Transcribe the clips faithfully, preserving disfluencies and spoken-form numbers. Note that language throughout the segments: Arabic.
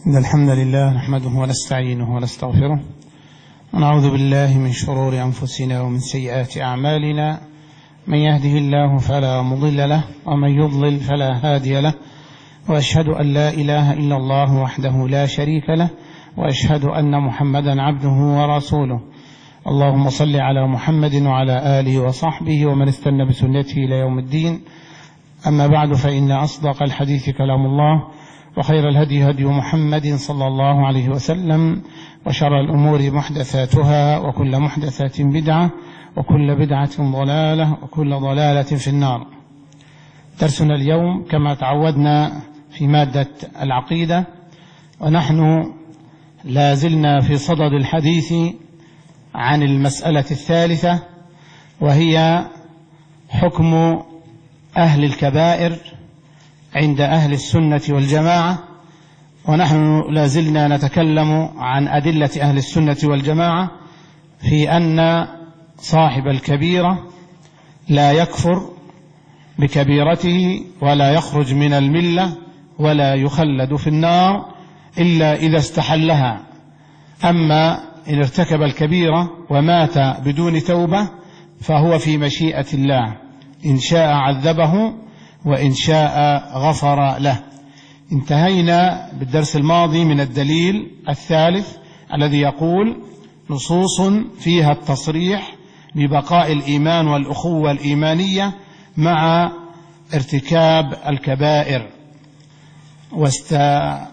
إن الحمد لله نحمده ونستعينه ونستغفره ونعوذ بالله من شرور أنفسنا ومن سيئات أعمالنا. من يهده الله فلا مضل له ومن يضلل فلا هادي له، وأشهد أن لا إله إلا الله وحده لا شريك له، وأشهد أن محمدا عبده ورسوله. اللهم صل على محمد وعلى آله وصحبه ومن استنى بسنته إلى يوم الدين. أما بعد، فإن أصدق الحديث كلام الله، وخير الهدي هدي محمد صلى الله عليه وسلم، وشر الأمور محدثاتها، وكل محدثات بدعة، وكل بدعة ضلالة، وكل ضلالة في النار. درسنا اليوم كما تعودنا في مادة العقيدة، ونحن لا زلنا في صدد الحديث عن المسألة الثالثة، وهي حكم أهل الكبائر عند أهل السنة والجماعة. ونحن لا زلنا نتكلم عن أدلة أهل السنة والجماعة في أن صاحب الكبيرة لا يكفر بكبيرته ولا يخرج من الملة ولا يخلد في النار إلا إذا استحلها. أما إن ارتكب الكبيرة ومات بدون توبة فهو في مشيئة الله، إن شاء عذبه وإن شاء غفر له. انتهينا بالدرس الماضي من الدليل الثالث الذي يقول: نصوص فيها التصريح ببقاء الإيمان والأخوة الإيمانية مع ارتكاب الكبائر. واستدل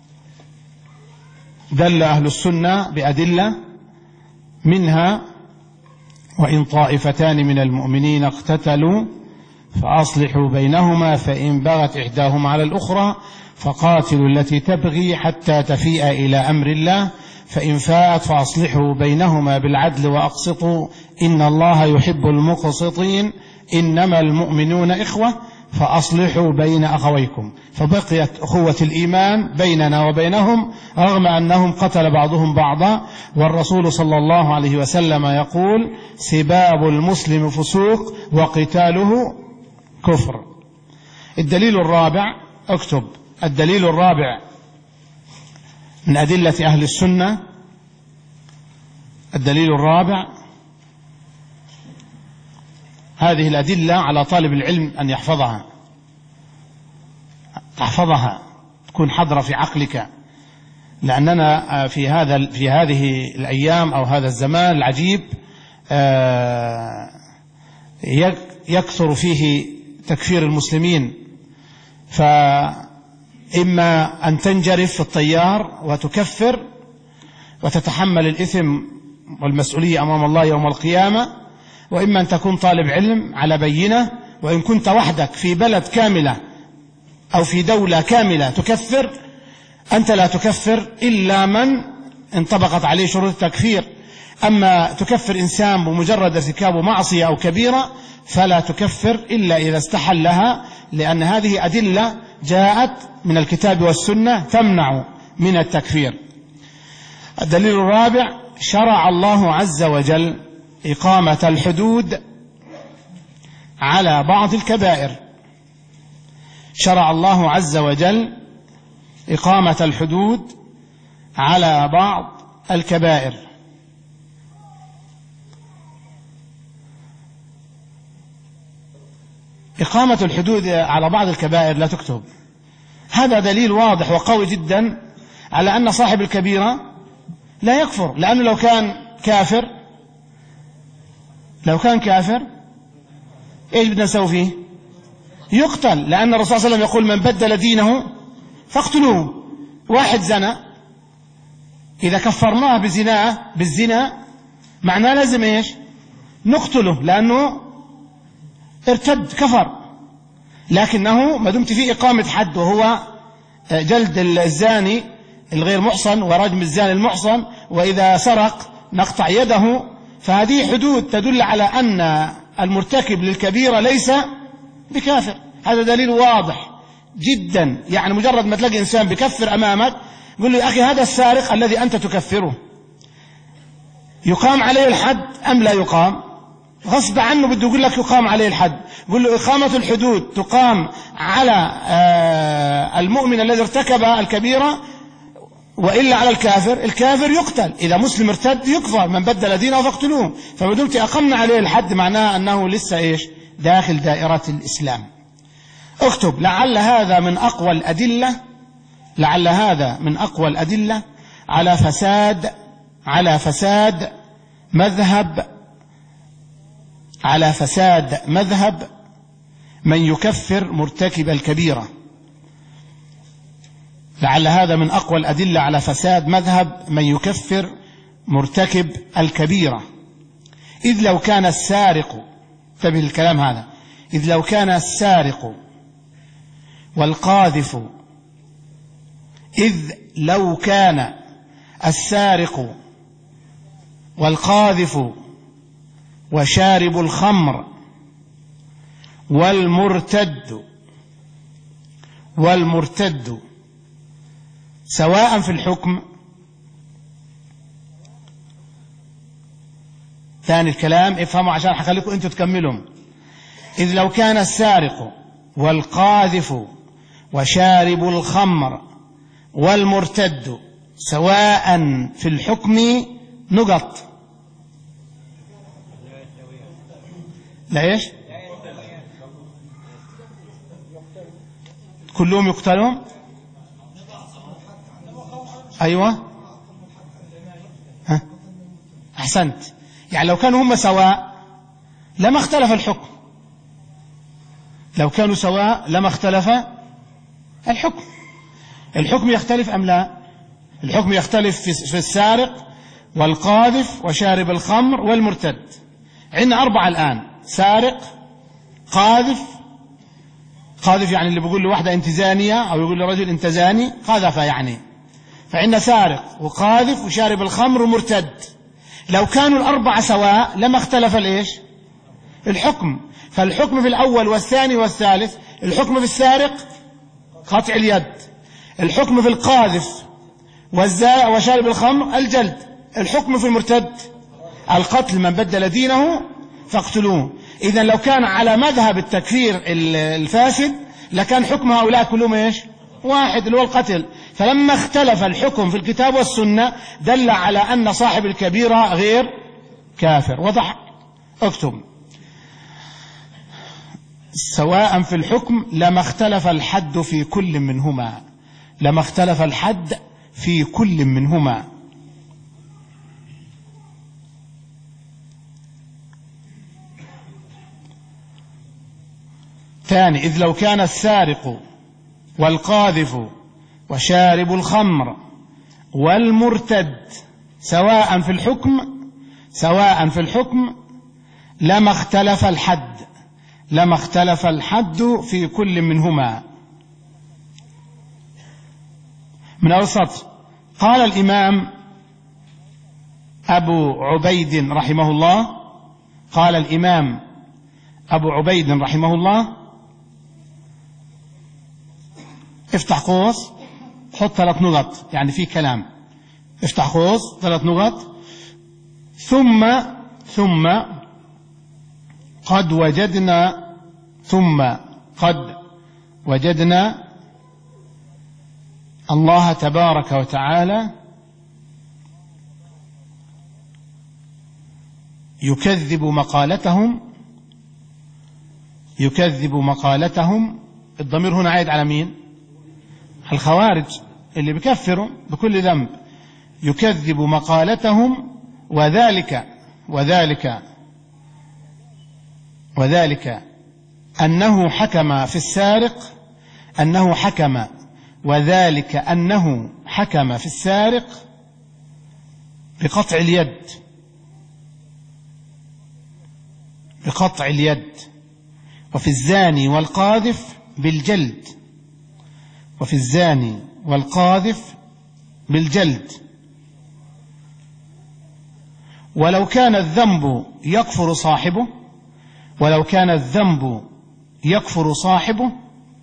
أهل السنة بأدلة منها: وإن طائفتان من المؤمنين اقتتلوا فأصلحوا بينهما فإن بغت إحداهما على الأخرى فقاتلوا التي تبغي حتى تفيء إلى أمر الله فإن فاءت فأصلحوا بينهما بالعدل وأقسطوا إن الله يحب المقسطين إنما المؤمنون إخوة فأصلحوا بين أخويكم. فبقيت أخوة الإيمان بيننا وبينهم رغم أنهم قتل بعضهم بعضا. والرسول صلى الله عليه وسلم يقول: سباب المسلم فسوق وقتاله كفر. الدليل الرابع، اكتب: الدليل الرابع من أدلة أهل السنة، الدليل الرابع، هذه الأدلة على طالب العلم أن يحفظها، تحفظها، تكون حضرة في عقلك، لأننا في هذا في هذه الأيام أو هذا الزمان العجيب يكثر فيه تكفير المسلمين، فإما أن تنجرف في الطيار وتكفر وتتحمل الإثم والمسؤولية أمام الله يوم القيامة، وإما أن تكون طالب علم على بينة. وإن كنت وحدك في بلد كاملة أو في دولة كاملة تكفر، أنت لا تكفر إلا من انطبقت عليه شروط التكفير. أما تكفر إنسان بمجرد ارتكابه معصية أو كبيرة فلا تكفر إلا إذا استحلها، لأن هذه أدلة جاءت من الكتاب والسنة تمنع من التكفير. الدليل الرابع: شرع الله عز وجل إقامة الحدود على بعض الكبائر. شرع الله عز وجل إقامة الحدود على بعض الكبائر. إقامة الحدود على بعض الكبائر لا تكتب. هذا دليل واضح وقوي جدا على أن صاحب الكبيرة لا يكفر، لأنه لو كان كافر لو كان كافر إيش بدنا نسوي فيه؟ يقتل، لأن الرسول صلى الله عليه وسلم يقول: من بدل دينه فاقتلوه. واحد زنى، إذا كفرناه بزناه بالزنا معناه لازم إيش؟ نقتله، لأنه ارتد كفر. لكنه ما دمت فيه إقامة حد وهو جلد الزاني الغير محصن ورجم الزاني المحصن، وإذا سرق نقطع يده، فهذه حدود تدل على أن المرتكب للكبيرة ليس بكافر. هذا دليل واضح جدا. يعني مجرد ما تلاقي إنسان بكفر أمامك قل له: يا أخي هذا السارق الذي أنت تكفره يقام عليه الحد أم لا يقام؟ غصب عنه بده يقول لك يقام عليه الحد. قل له: إقامة الحدود تقام على المؤمن الذي ارتكب الكبيرة وإلا على الكافر، الكافر يقتل، إذا مسلم ارتد يكفر، من بدل دينه فاقتلوه. فبدمت أقمنا عليه الحد معناه أنه لسه إيش داخل دائرة الإسلام. اكتب لعل هذا من أقوى الأدلة لعل هذا من أقوى الأدلة على فساد على فساد مذهب على فساد مذهب من يكفر مرتكب الكبيرة. لعل هذا من أقوى الأدلة على فساد مذهب من يكفر مرتكب الكبيرة، إذ لو كان السارق، انتبه الكلام هذا، إذ لو كان السارق والقاذف إذ لو كان السارق والقاذف وشارب الخمر والمرتد والمرتد سواء في الحكم. ثاني الكلام افهموا عشان حخليكم انتوا تكملهم. إذ لو كان السارق والقاذف وشارب الخمر والمرتد سواء في الحكم نقط. لا ايش كلهم يقتلون؟ ايوه ها احسنت. يعني لو كانوا هم سواء لما اختلف الحكم، لو كانوا سواء لما اختلف الحكم. الحكم يختلف ام لا؟ الحكم يختلف في السارق والقاذف وشارب الخمر والمرتد. عندنا أربعة الآن: سارق، قاذف، قاذف يعني اللي بيقول له واحدة انت زانية أو يقول له رجل انت زاني، قاذف يعني. فعندنا سارق وقاذف وشارب الخمر ومرتد. لو كانوا الأربعة سواء لما اختلف الإيش؟ الحكم. فالحكم في الأول والثاني والثالث: الحكم في السارق قطع اليد، الحكم في القاذف وشارب الخمر الجلد، الحكم في المرتد القتل، من بدل دينه فاقتلوه. إذن لو كان على مذهب التكفير الفاسد لكان حكم هؤلاء كلهم ايش؟ واحد، اللي هو القتل. فلما اختلف الحكم في الكتاب والسنة دل على أن صاحب الكبيرة غير كافر. وضح؟ اكتب: سواء في الحكم لما اختلف الحد في كل منهما لما اختلف الحد في كل منهما. ثاني: إذ لو كان السارق والقاذف وشارب الخمر والمرتد سواء في الحكم سواء في الحكم لما اختلف الحد لما اختلف الحد في كل منهما. من أوسط قال الإمام أبو عبيد رحمه الله قال الإمام أبو عبيد رحمه الله افتح قوس حط ثلاث نقط، يعني في كلام، افتح قوس ثلاث نقط. ثم ثم قد وجدنا ثم قد وجدنا الله تبارك وتعالى يكذب مقالتهم يكذب مقالتهم. الضمير هنا عائد على مين؟ الخوارج اللي بكفروا بكل ذنب. يكذب مقالتهم وذلك وذلك وذلك أنه حكم في السارق أنه حكم وذلك أنه حكم في السارق بقطع اليد بقطع اليد وفي الزاني والقاذف بالجلد وفي الزاني والقاذف بالجلد. ولو كان الذنب يكفر صاحبه ولو كان الذنب يكفر صاحبه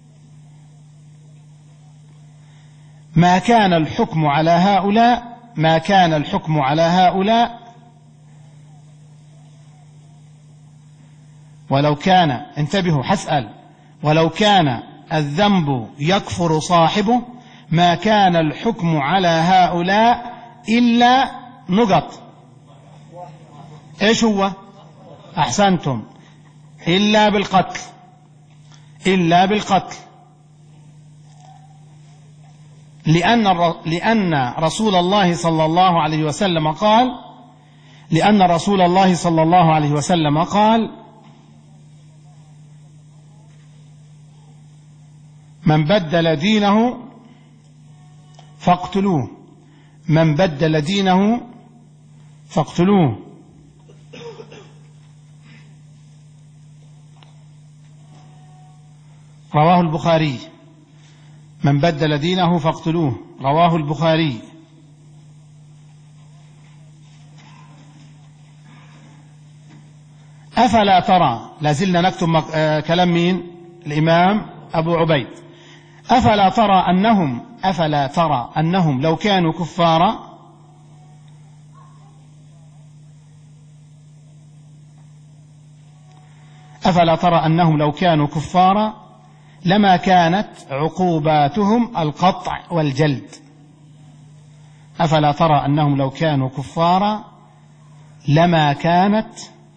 ما كان الحكم على هؤلاء ما كان الحكم على هؤلاء ولو كان انتبهوا حسأل ولو كان الذنب يكفر صاحبه ما كان الحكم على هؤلاء إلا نقط. إيش هو؟ أحسنتم، إلا بالقتل، إلا بالقتل، لأن لأن رسول الله صلى الله عليه وسلم قال لأن رسول الله صلى الله عليه وسلم قال: من بدل دينه فاقتلوه، من بدل دينه فاقتلوه. رواه البخاري. من بدل دينه فاقتلوه، رواه البخاري. أفلا ترى، لازلنا نكتب مك... آه كلام مين؟ الإمام أبو عبيد. أفلا ترى أنهم أفلا ترى أنهم لو كانوا كفارا أفلا ترى أنهم لو كانوا كفارا لما كانت عقوباتهم القطع والجلد. أفلا ترى أنهم لو كانوا كفارا لما كانت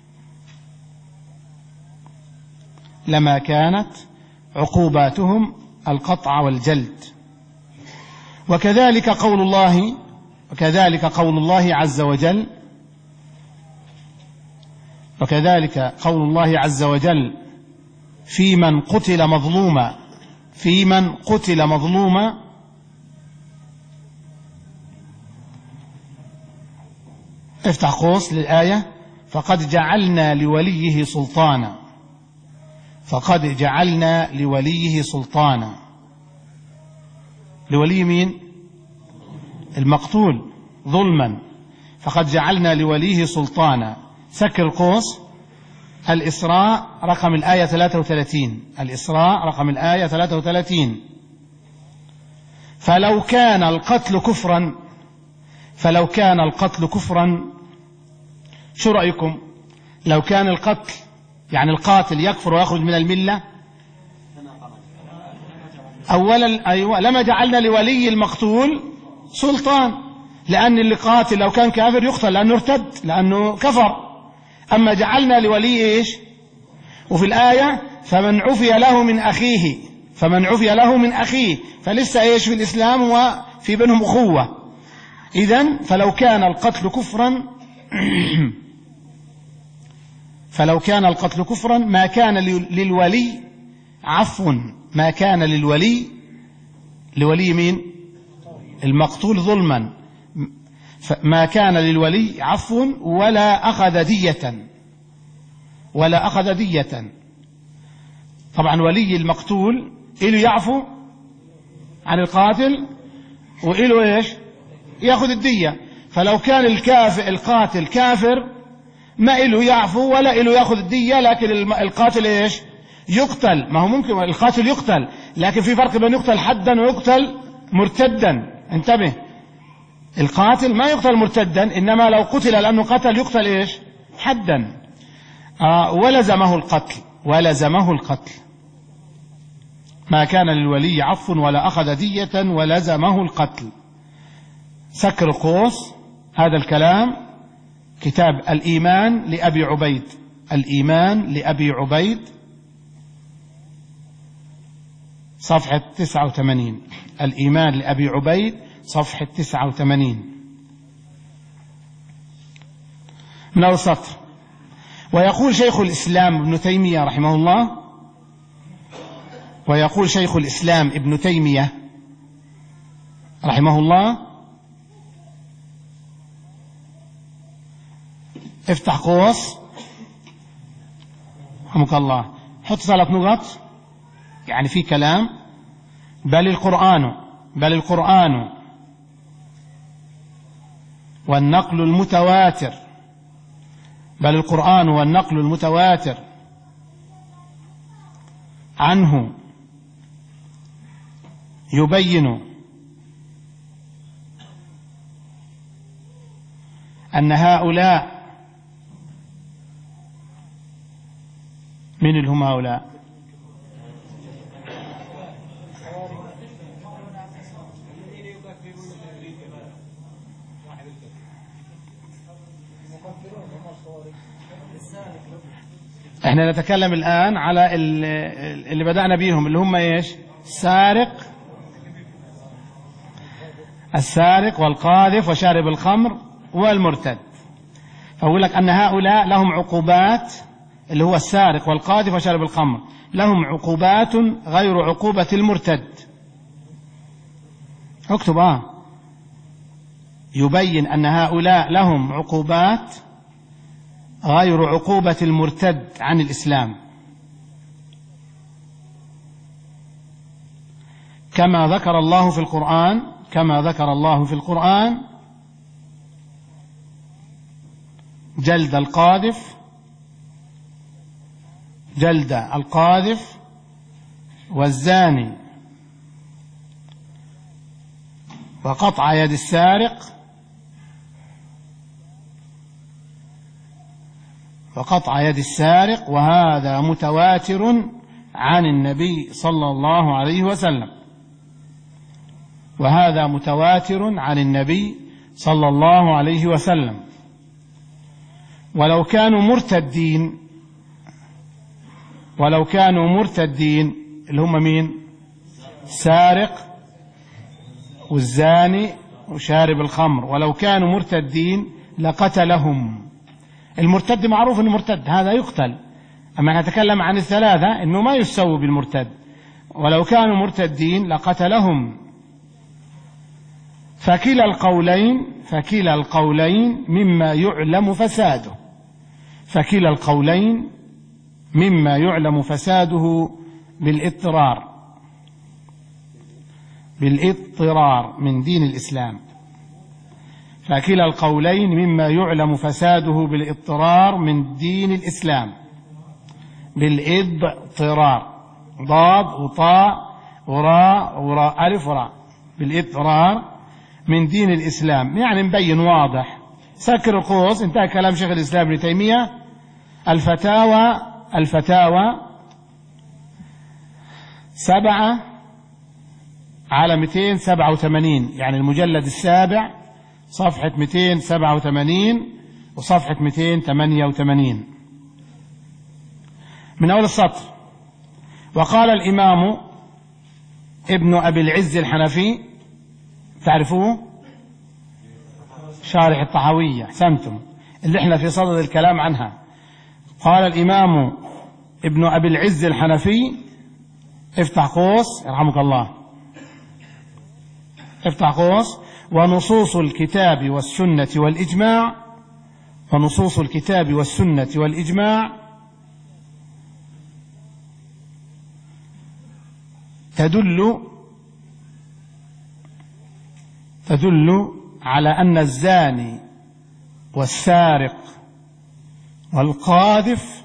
لما كانت عقوباتهم القطع والجلد. وكذلك قول الله وكذلك قول الله عز وجل وكذلك قول الله عز وجل في من قتل مظلوما في من قتل مظلوما افتح قوس للآية: فقد جعلنا لوليه سلطانا فقد جعلنا لوليه سلطانا. لولي مين؟ المقتول ظلما. فقد جعلنا لوليه سلطانا. سكر القوس. الإسراء رقم الآية ثلاثة وثلاثين. الإسراء رقم الآية ثلاثة وثلاثين. فلو كان القتل كفرا فلو كان القتل كفرا شو رأيكم؟ لو كان القتل يعني القاتل يكفر ويخرج من الملة، أولا أيوة لما جعلنا لولي المقتول سلطان، لأن اللي قاتل لو كان كافر يقتل لأنه ارتد، لأنه كفر. أما جعلنا لولي إيش؟ وفي الآية فمن عفي له من أخيه فمن عفي له من أخيه فلسه إيش في الإسلام وفي بينهم أخوة. إذن فلو كان القتل كفرا فلو كان القتل كفرا ما كان للولي عفو ما كان للولي لولي مين؟ المقتول ظلما. ما كان للولي عفو ولا أخذ دية ولا أخذ دية. طبعا ولي المقتول إله يعفو عن القاتل وإله إيش؟ يأخذ الدية. فلو كان الكافر القاتل كافر ما إله يعفو ولا إله يأخذ الدية، لكن القاتل إيش؟ يقتل. ما هو ممكن القاتل يقتل، لكن في فرق بين يقتل حدا ويقتل مرتدا. انتبه، القاتل ما يقتل مرتدا، إنما لو قتل لأنه قتل يقتل إيش؟ حدا. آه ولزمه القتل ولزمه القتل. ما كان للولي عفو ولا أخذ دية ولزمه القتل. سكر قوس. هذا الكلام كتاب الإيمان لأبي عبيد. الإيمان لأبي عبيد صفحة تسعة وثمانين. الإيمان لأبي عبيد صفحة تسعة وثمانين من السطر. ويقول شيخ الإسلام ابن تيمية رحمه الله ويقول شيخ الإسلام ابن تيمية رحمه الله افتح قوس رحمك الله، حط ثلاث نقط، يعني في كلام. بل القرآن بل القرآن والنقل المتواتر بل القرآن والنقل المتواتر عنه يبين أن هؤلاء من اللي هم هؤلاء احنا نتكلم الآن على اللي بدأنا بيهم اللي هم ايش؟ السارق السارق والقاذف وشارب الخمر والمرتد. فأقول لك أن هؤلاء لهم عقوبات، اللي هو السارق والقاذف وشارب الخمر لهم عقوبات غير عقوبة المرتد. اكتب اه يبين أن هؤلاء لهم عقوبات غير عقوبة المرتد عن الإسلام، كما ذكر الله في القرآن كما ذكر الله في القرآن جلد القاذف جلد القاذف والزاني وقطع يد السارق وقطع يد السارق وهذا متواتر عن النبي صلى الله عليه وسلم وهذا متواتر عن النبي صلى الله عليه وسلم. ولو كانوا مرتدين ولو كانوا مرتدين اللي هم مين؟ السارق والزاني وشارب الخمر، ولو كانوا مرتدين لقتلهم. المرتد معروف انه مرتد، هذا يقتل. اما نتكلم عن الثلاثة انه ما يسوي بالمرتد. ولو كانوا مرتدين لقتلهم. فكلا القولين فكلا القولين مما يعلم فساده فكلا القولين مما يعلم فساده بالاضطرار بالاضطرار من دين الإسلام. فكلا القولين مما يعلم فساده بالاضطرار من دين الإسلام. بالاضطرار، ضاد وطاء وراء وراء ألف وراء، بالاضطرار من دين الإسلام. يعني مبين واضح. سكر القوس. انتهى كلام شيخ الإسلام ابن تيمية. الفتاوى الفتاوى سبعة على مئتين وسبعة وثمانين، يعني المجلد السابع صفحة مئتين وسبعة وثمانين وصفحة مئتين وثمانية وثمانين من أول السطر. وقال الإمام ابن أبي العز الحنفي، تعرفوه؟ شارح الطحاوية، أحسنتم، اللي احنا في صدد الكلام عنها. قال الإمام ابن أبي العز الحنفي، افتح قوس يرحمك الله، افتح قوس: ونصوص الكتاب والسنة والإجماع ونصوص الكتاب والسنة والإجماع تدل تدل على أن الزاني والسارق والقاذف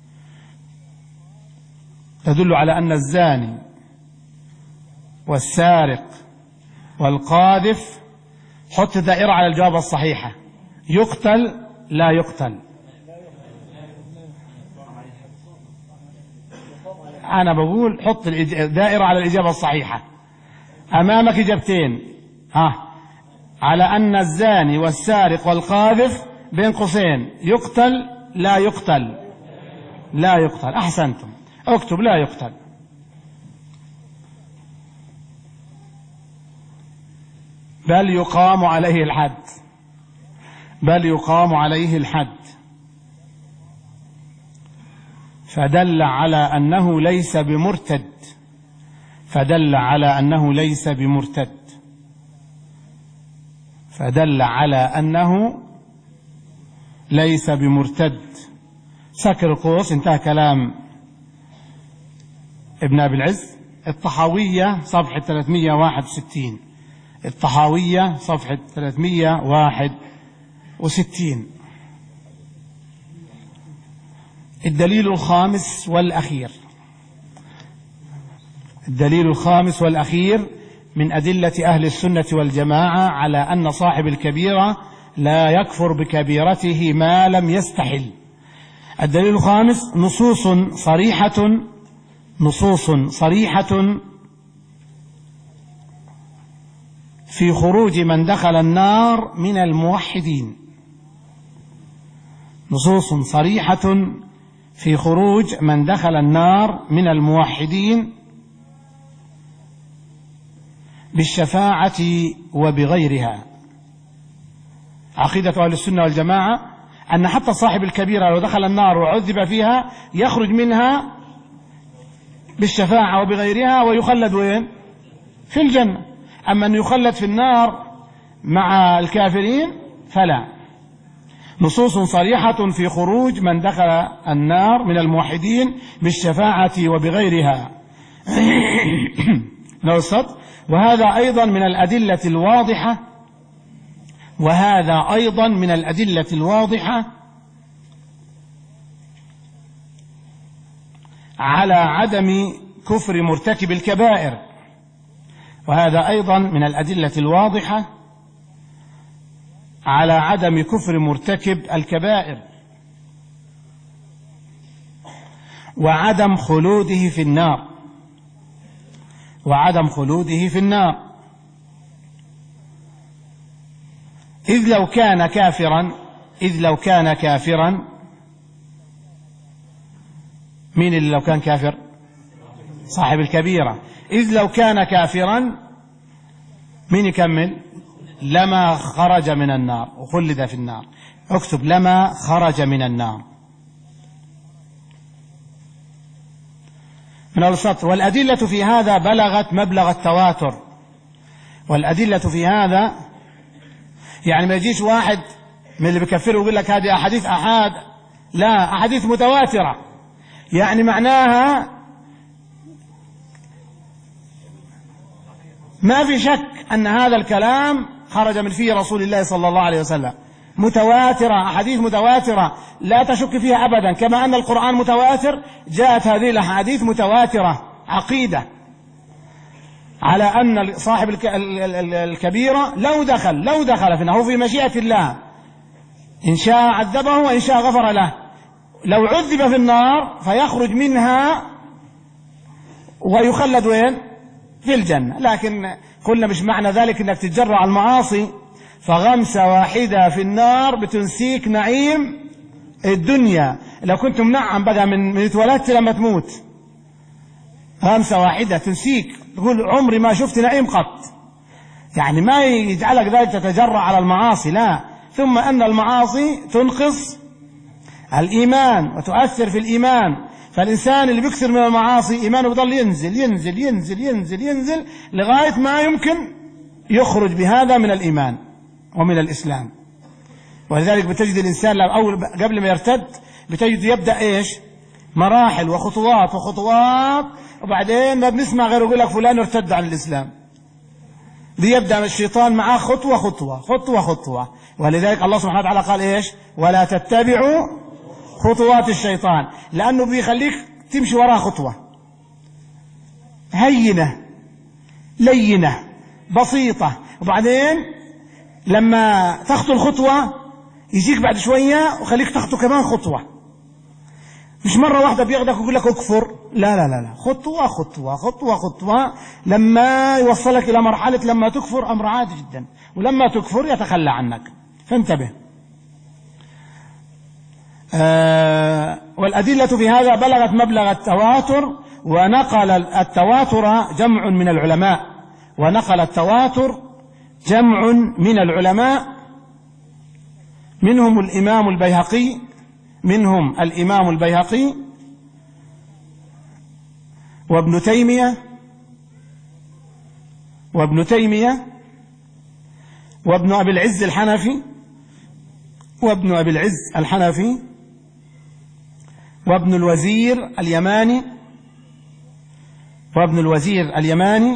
تدل على أن الزاني والسارق والقاذف، حط دائرة على الجواب الصحيحة، يقتل لا يقتل. أنا بقول حط دائرة على الإجابة الصحيحة. أمامك إجابتين، ها، على أن الزاني والسارق والقاذف بين قوسين يقتل لا يقتل. لا يقتل، أحسنتم، اكتب لا يقتل. بل يقام عليه الحد بل يقام عليه الحد فدل على أنه ليس بمرتد فدل على أنه ليس بمرتد فدل على أنه ليس بمرتد. سكر القوس. انتهى كلام ابن أبي العز. الطحاوية صفحة ثلاثمئة وواحد وستين الطحاوية صفحة ثلاثمئة وواحد وستين. الدليل الخامس والأخير الدليل الخامس والأخير من أدلة أهل السنة والجماعة على أن صاحب الكبيرة لا يكفر بكبيرته ما لم يستحل. الدليل الخامس: نصوص صريحة نصوص صريحة في خروج من دخل النار من الموحدين نصوص صريحة في خروج من دخل النار من الموحدين بالشفاعة وبغيرها. عقيدة أهل السنة والجماعة أن حتى صاحب الكبيرة لو دخل النار وعذب فيها يخرج منها بالشفاعة وبغيرها ويخلد وين؟ في الجنة. أما أن يخلد في النار مع الكافرين فلا. نصوص صريحة في خروج من دخل النار من الموحدين بالشفاعة وبغيرها. وهذا أيضا من الأدلة الواضحة وهذا أيضا من الأدلة الواضحة على عدم كفر مرتكب الكبائر. وهذا أيضا من الأدلة الواضحة على عدم كفر مرتكب الكبائر وعدم خلوده في النار وعدم خلوده في النار إذ لو كان كافرا إذ لو كان كافرا مين اللي لو كان كافر؟ صاحب الكبيرة. إذ لو كان كافرا مين يكمل؟ لما خرج من النار وخلد في النار. اكتب لما خرج من النار من السطر. والأدلة في هذا بلغت مبلغ التواتر. والأدلة في هذا يعني ما يجيش واحد من اللي بيكفره ويقول لك هذه أحاديث أحاد، لا، أحاديث متواترة. يعني معناها ما في شك أن هذا الكلام خرج من فيه رسول الله صلى الله عليه وسلم. متواترة، أحاديث متواترة لا تشك فيها أبدا. كما أن القرآن متواتر جاءت هذه الأحاديث متواترة. عقيدة على أن صاحب الكبيرة لو دخل لو دخل في النار في مشيئة الله، إن شاء عذبه وإن شاء غفر له. لو عذب في النار فيخرج منها ويخلد وين؟ في الجنة. لكن قلنا مش معنى ذلك أنك تتجرع على المعاصي، فغمسة واحدة في النار بتنسيك نعيم الدنيا. لو كنت منعم بقى من من اتولدت لما تموت، غمسة واحدة تنسيك، تقول عمري ما شفت نعيم قط. يعني ما يجعلك ذلك تتجرع على المعاصي، لا. ثم أن المعاصي تنقص الإيمان وتؤثر في الإيمان. فالإنسان اللي بيكثر من المعاصي إيمانه يضل ينزل ينزل ينزل ينزل ينزل لغاية ما يمكن يخرج بهذا من الإيمان ومن الإسلام. ولذلك بتجد الإنسان أول قبل ما يرتد بتجد يبدأ إيش؟ مراحل وخطوات وخطوات، وبعدين ما بنسمع غير يقول لك فلان ارتد عن الإسلام. بيبدأ الشيطان معاه خطوة خطوة خطوة خطوة. ولذلك الله سبحانه وتعالى قال إيش؟ ولا تتبعوا خطوات الشيطان، لأنه بيخليك تمشي وراء خطوة هينة لينة بسيطة، وبعدين لما تخطو الخطوة يجيك بعد شوية وخليك تخطو كمان خطوة. مش مرة واحدة بياخدك ويقول لك اكفر، لا لا لا لا، خطوة خطوة خطوة خطوة لما يوصلك إلى مرحلة لما تكفر أمر عادي جدا، ولما تكفر يتخلى عنك. فانتبه. آه والأدلة في هذا بلغت مبلغ التواتر. ونقل التواتر جمع من العلماء ونقل التواتر جمع من العلماء منهم الإمام البيهقي منهم الإمام البيهقي وابن تيمية وابن تيمية وابن أبي العز الحنفي وابن أبي العز الحنفي وابن الوزير اليماني وابن الوزير اليماني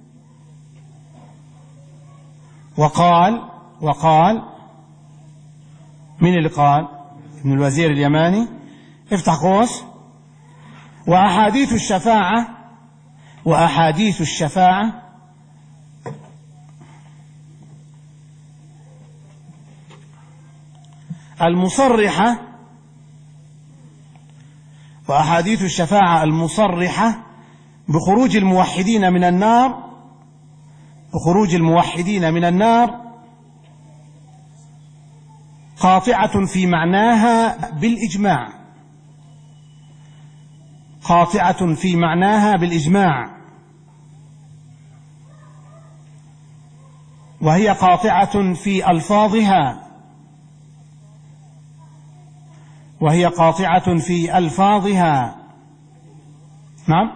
وقال وقال من اللي قال؟ ابن الوزير اليماني. افتح قوس. وأحاديث الشفاعة وأحاديث الشفاعة المصرحة وأحاديث الشفاعة المصرحة بخروج الموحدين من النار بخروج الموحدين من النار قاطعة في معناها بالإجماع، قاطعة في معناها بالإجماع، وهي قاطعة في ألفاظها، وهي قاطعة في ألفاظها. نعم.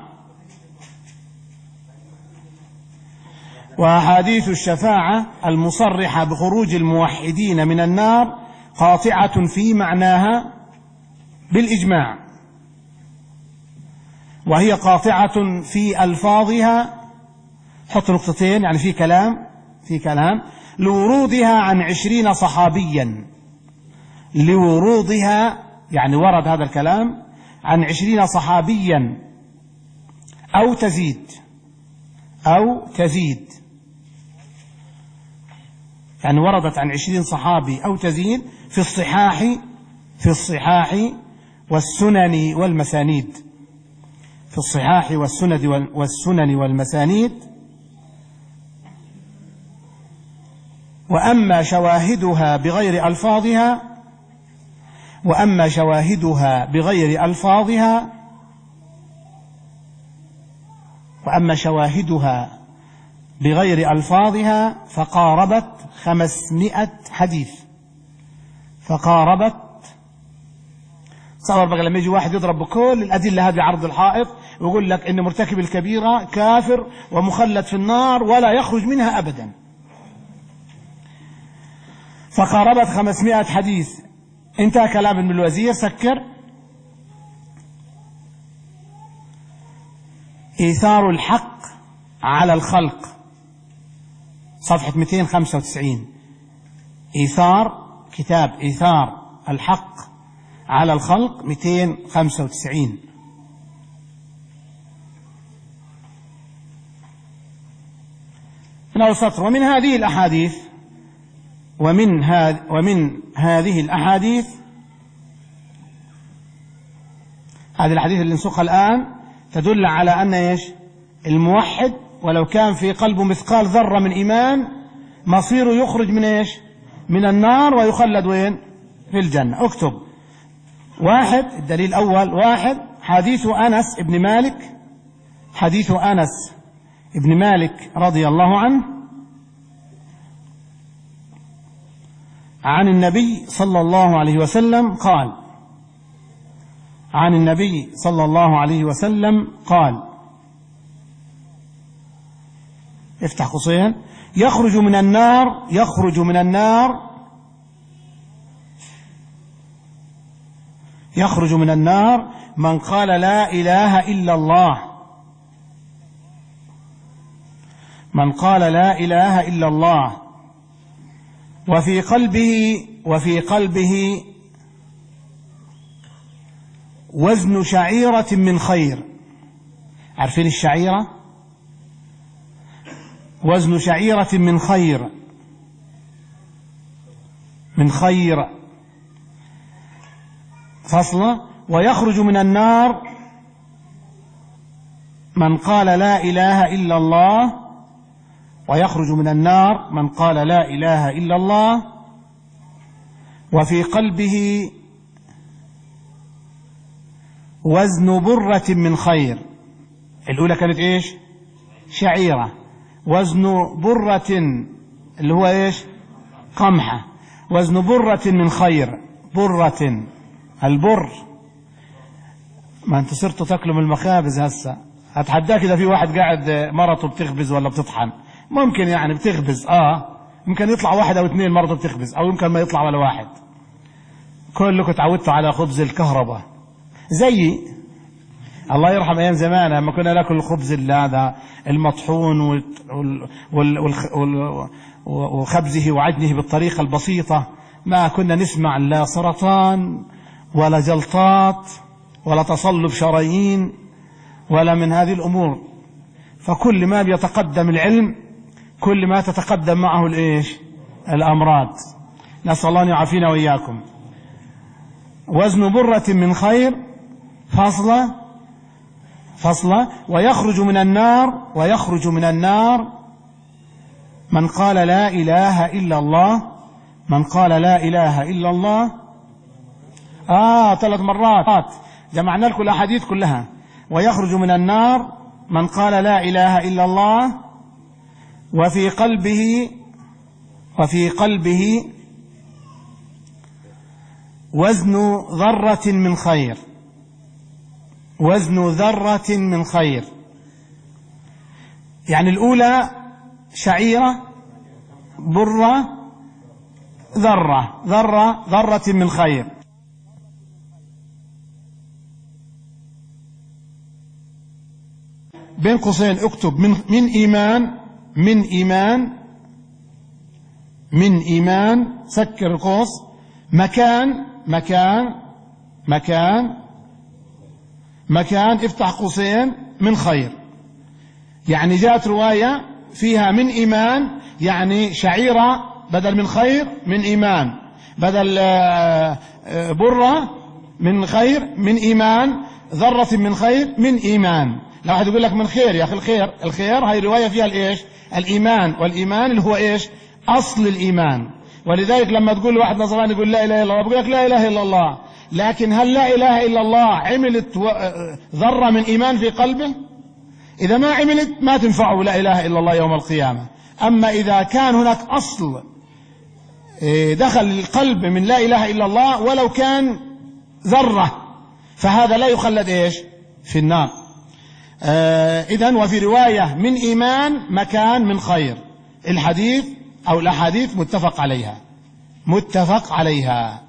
وأحاديث الشفاعة المصرحة بخروج الموحدين من النار قاطعة في معناها بالإجماع، وهي قاطعة في ألفاظها. حط نقطتين، يعني في كلام في كلام لورودها عن عشرين صحابيا، لورودها يعني ورد هذا الكلام عن عشرين صحابيا أو تزيد أو تزيد يعني وردت عن عشرين صحابي أو تزيد في الصحاح في الصحاح والسنن والمسانيد، في الصحاح والسند والسنن والمسانيد. وأما شواهدها بغير ألفاظها وأما شواهدها بغير ألفاظها وأما شواهدها بغير ألفاظها فقاربت خمسمائة حديث. فقاربت تصور بقى لما يجي واحد يضرب بكل الأدلة هذه عرض الحائط ويقول لك إن مرتكب الكبيرة كافر ومخلد في النار ولا يخرج منها أبدا. فقاربت خمسمائة حديث. انتهى كلام ابن الوزير. سكر. إيثار الحق على الخلق، صفحة مئتين وخمسة وتسعين. إيثار كتاب إيثار الحق على الخلق مئتين وخمسة وتسعين. من أول سطر. ومن هذه الأحاديث ومن, هذ ومن هذه الأحاديث هذه الأحاديث اللي نسوقها الآن تدل على أن إيش الموحد ولو كان في قلبه مثقال ذرة من إيمان مصيره يخرج من إيش من النار ويخلد وين في الجنة. اكتب. واحد. الدليل الأول. واحد حديث أنس ابن مالك حديث أنس ابن مالك رضي الله عنه عن النبي صلى الله عليه وسلم قال عن النبي صلى الله عليه وسلم قال افتح قوسين يخرج من النار يخرج من النار يخرج من النار من قال لا إله إلا الله من قال لا إله إلا الله وفي قلبه وفي قلبه وزن شعيرة من خير. عارفين الشعيرة؟ وزن شعيرة من خير من خير فصل. ويخرج من النار من قال لا إله إلا الله ويخرج من النار من قال لا إله إلا الله وفي قلبه وزن برة من خير. الأولى كانت إيش شعيرة. وزن برة اللي هو إيش قمحة. وزن برة من خير. برة البر ما انت صرتوا تاكلوا من المخابز هسه. هتحداك إذا في واحد قاعد مرته بتخبز ولا بتطحن ممكن يعني بتخبز اه ممكن يطلع واحد او اثنين مرضى بتخبز او يمكن ما يطلع ولا واحد. كلكم تعودتوا على خبز الكهرباء زي الله يرحم ايام زمان لما كنا ناكل الخبز هذا المطحون وخبزه وعجنه بالطريقة البسيطة ما كنا نسمع لا سرطان ولا جلطات ولا تصلب شرايين ولا من هذه الأمور. فكل ما بيتقدم العلم كل ما تتقدم معه الإيش الأمراض. نسأل الله أن يعافينا وإياكم. وزن برة من خير فصلة فصلة. ويخرج من النار ويخرج من النار من قال لا إله إلا الله من قال لا إله إلا الله آه ثلاث مرات جمعنا لكم الأحاديث كلها. ويخرج من النار من قال لا إله إلا الله وفي قلبه وفي قلبه وزن ذرة من خير، وزن ذرة من خير. يعني الأولى شعيرة، برة، ذرة ذرة ذرة من خير. بين قوسين اكتب من من إيمان، من إيمان، من إيمان، سكر القوس، مكان مكان مكان مكان افتح قوسين من خير. يعني جاءت رواية فيها من إيمان يعني شعيرة بدل من خير، من إيمان بدل برة من خير، من إيمان، ذرة من خير، من إيمان. لو واحد يقول لك من خير، يا أخي الخير الخير هاي رواية فيها الإيش؟ الإيمان، والإيمان اللي هو إيش؟ أصل الإيمان. ولذلك لما تقول لواحد نصراني يقول لا إله إلا الله، بقول لك لا إله إلا الله، لكن هل لا إله إلا الله عملت ذرة من إيمان في قلبه؟ إذا ما عملت ما تنفعه لا إله إلا الله يوم القيامة. أما إذا كان هناك أصل دخل القلب من لا إله إلا الله ولو كان ذرة، فهذا لا يخلد إيش؟ في النار. آه إذن وفي رواية من إيمان مكان من خير. الحديث أو الأحاديث متفق عليها، متفق عليها،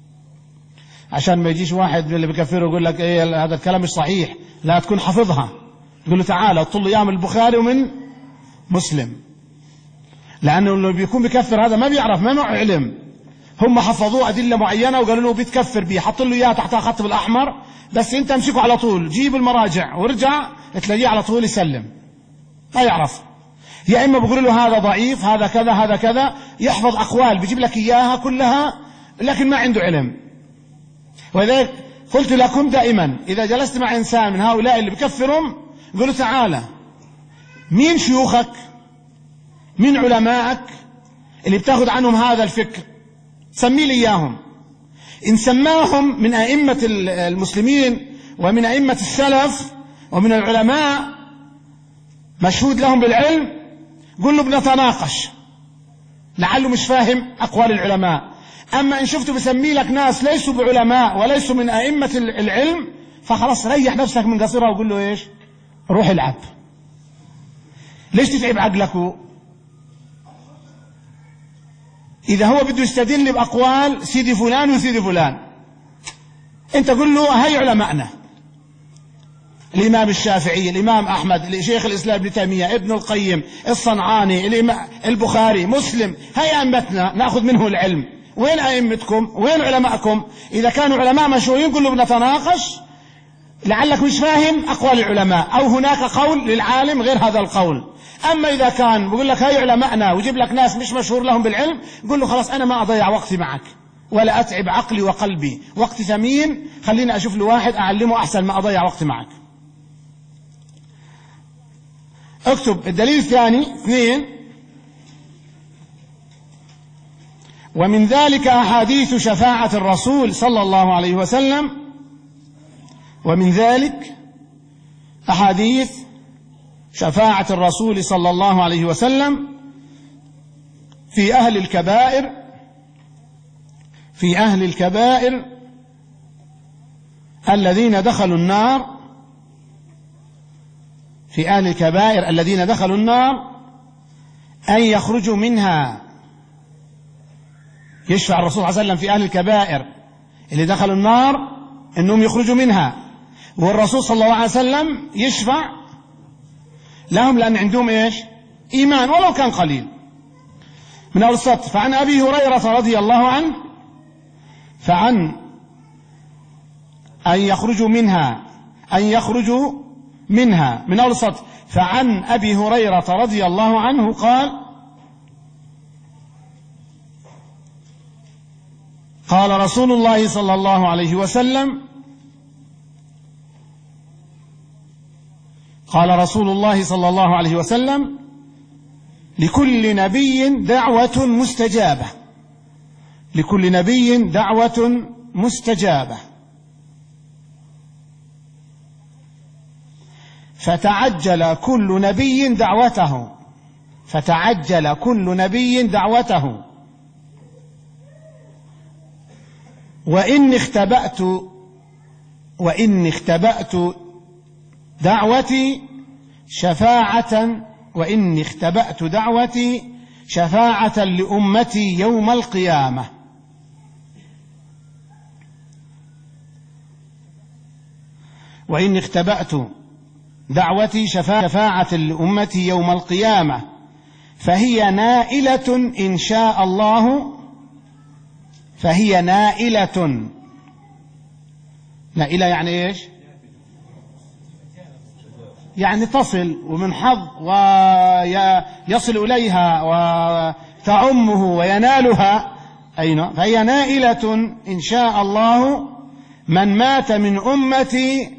عشان ما يجيش واحد من اللي بيكفره يقول لك إيه هذا الكلام مش صحيح، لا تكون حفظها، تقول له تعالى اطل ايام البخاري ومن مسلم، لأنه اللي بيكون بيكفر هذا ما بيعرف، ما معه علم، هم حفظوه أدلة معينة وقالوا له بيتكفر بيه، حط له إياها تحتها خط بالأحمر، بس أنت امسكه على طول، جيب المراجع وارجع تلاقيه على طول يسلم، ما يعرف. يا إما بيقول له هذا ضعيف، هذا كذا، هذا كذا، يحفظ أقوال بيجيب لك إياها كلها لكن ما عنده علم. ولذلك قلت لكم دائما إذا جلست مع إنسان من هؤلاء اللي بكفرهم قل له تعالى مين شيوخك، مين علمائك اللي بتاخذ عنهم هذا الفكر، سمي لي إياهم. إن سماهم من أئمة المسلمين ومن أئمة السلف ومن العلماء مشهود لهم بالعلم، قل له بنتناقش لعله مش فاهم أقوال العلماء. أما إن شفته بسمي لك ناس ليسوا بعلماء وليسوا من أئمة العلم فخلاص ريح نفسك من قصرها وقل له إيش؟ روح العب. ليش تتعب عقلك؟ إذا هو بده يستدل بأقوال سيدي فلان وسيدي فلان، أنت قل له هاي علماءنا، الإمام الشافعي، الإمام أحمد، شيخ الإسلام ابن تيمية، ابن القيم، الصنعاني، البخاري، مسلم، هاي أئمتنا نأخذ منه العلم. وين أئمتكم؟ وين علماءكم؟ إذا كانوا علماء مشهورين قل له بنتناقش لعلك مش فاهم أقوال العلماء أو هناك قول للعالم غير هذا القول. أما إذا كان بقول لك هاي علماءنا ويجيب لك ناس مش مشهور لهم بالعلم، قل له خلاص أنا ما أضيع وقتي معك ولا أتعب عقلي وقلبي، وقتي ثمين، خليني أشوف له واحد أعلمه أحسن ما أضيع وقتي معك. اكتب الدليل الثاني اثنين. ومن ذلك أحاديث شفاعة الرسول صلى الله عليه وسلم، ومن ذلك أحاديث شفاعة الرسول صلى الله عليه وسلم في أهل الكبائر، في أهل الكبائر الذين دخلوا النار، في أهل الكبائر الذين دخلوا النار أن يخرجوا منها. يشفع الرسول صلى الله عليه وسلم في أهل الكبائر اللي دخلوا النار أنهم يخرجوا منها، والرسول صلى الله عليه وسلم يشفع لهم لأن عندهم إيش؟ إيمان ولو كان قليل. من أول السطر: فعن أبي هريرة رضي الله عنه فعن أن يخرجوا منها أن يخرجوا منها من أول السطر فعن أبي هريرة رضي الله عنه قال: قال رسول الله صلى الله عليه وسلم قال رسول الله صلى الله عليه وسلم: لكل نبي دعوة مستجابة لكل نبي دعوة مستجابة، فتعجل كل نبي دعوته فتعجل كل نبي دعوته وإن اختبأت وإن اختبأت دعوتي شفاعة وإن اختبأت دعوتي شفاعة لأمتي يوم القيامة. وإن اختبأت دعوتي شفاعة لأمتي يوم القيامة فهي نائلة إن شاء الله فهي نائلة. نائلة يعني إيش؟ يعني تصل ومن حظ ويصل إليها وتعمه وينالها. أين؟ فهي نائلة إن شاء الله من مات من أمتي